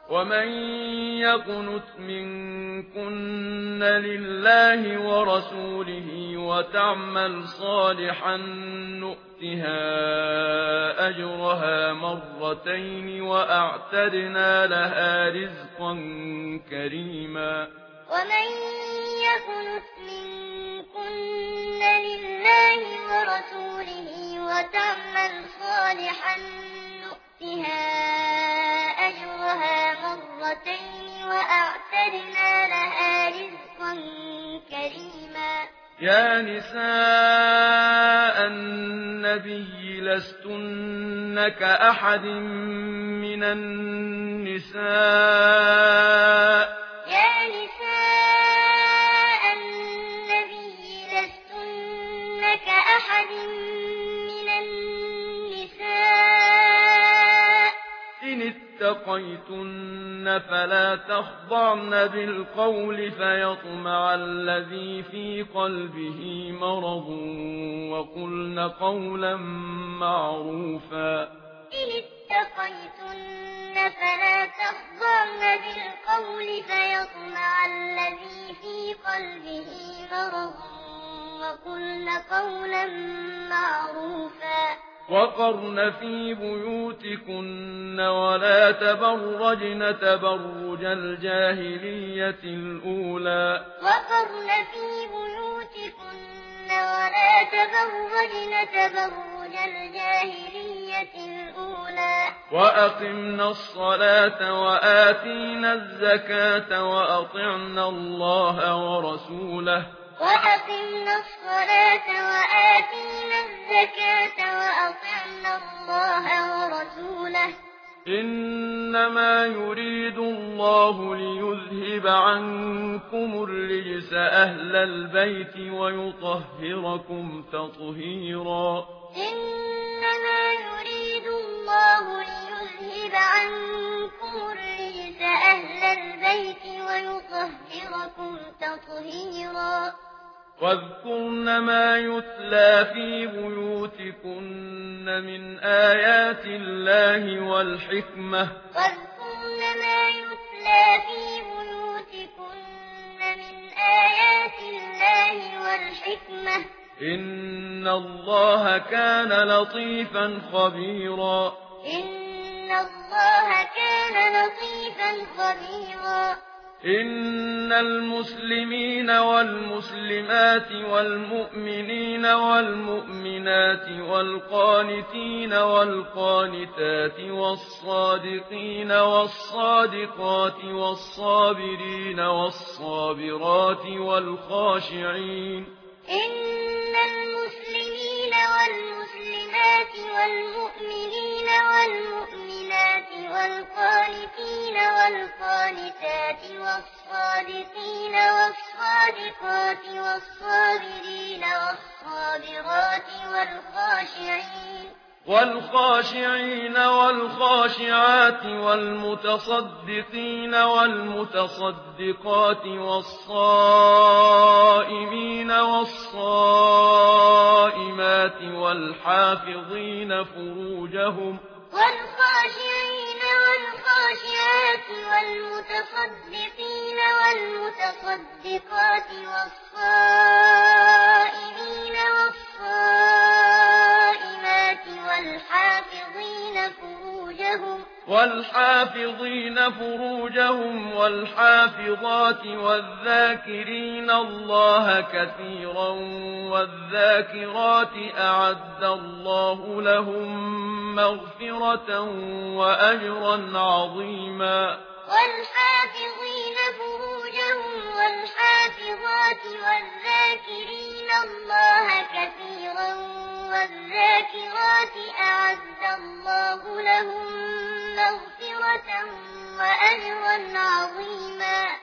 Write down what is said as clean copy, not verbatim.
ومن يقنت منكن لله ورسوله وتعمل صالحا نؤتها أجرها مرتين وأعتدنا لها رزقا كريما ومن يقنت منكن لله ورسوله وتعمل صالحا نؤتها أجرها مرتين وأعتدنا لها رزقا كريما يا نساء النبي لستن كأحد من النساء يا نساء النبي لستن كأحد من النساء إن اتقيتن فلا تخضعن بالقول فيطمع الذي في قلبه مرض وقلن قولا معروفا إن اتقيتن فلا تخضعن بالقول فيطمع الذي في قلبه مرض وقلن قولا معروفا وقرن في بيوتكن ولا تبرجن تبرج الجاهلية الأولى وقرن في بيوتكن ولا تبرجن تبرج الجاهلية الأولى وأقمنا الصلاة وآتينا الزكاة وأطعنا الله ورسوله وأقمنا الصلاة وآتينا الزكاة وأطعنا الله ورسوله إنما يريد الله ليذهب عنكم الرجس أهل البيت ويطهركم تطهيرا إنما يريد الله ليذهب عنكم الرجس أهل البيت ويطهركم تطهيرا واذكرن ما يتلى في بيوتكن من آيات الله والحكمة واذكرن ما يتلى في بيوتكن من آيات الله والحكمة إن الله كان لطيفا خبيرا إن الله كان لطيفا خبيرا إن المسلمين والمسلمات والمؤمنين والمؤمنات والقانتين والقانتات والصادقين والصادقات والصابرين والصابرات والخاشعين إن المسلمين والمسلمات والمؤمنين والمؤمنات والقانتين والقانتات والصادقين والصادقات والصابرين والصابرات والخاشعين والخاشعات والمتصدقين والمتصدقات والصائمين والصائمات والحافظين فروجهم والخاشعين والخاشعات والمتصدقين والمتصدقات والصائمين والصائمات والحافظين فروجهم والحافظات والذاكرين الله كثيرا والذاكرات أعد الله لهم مغفرة وأجرا عظيما والحافظين فروجهم والحافظات والذاكرين الله كثيرا والذاكرات أعد الله لهم مغفرة وأجرا عظيما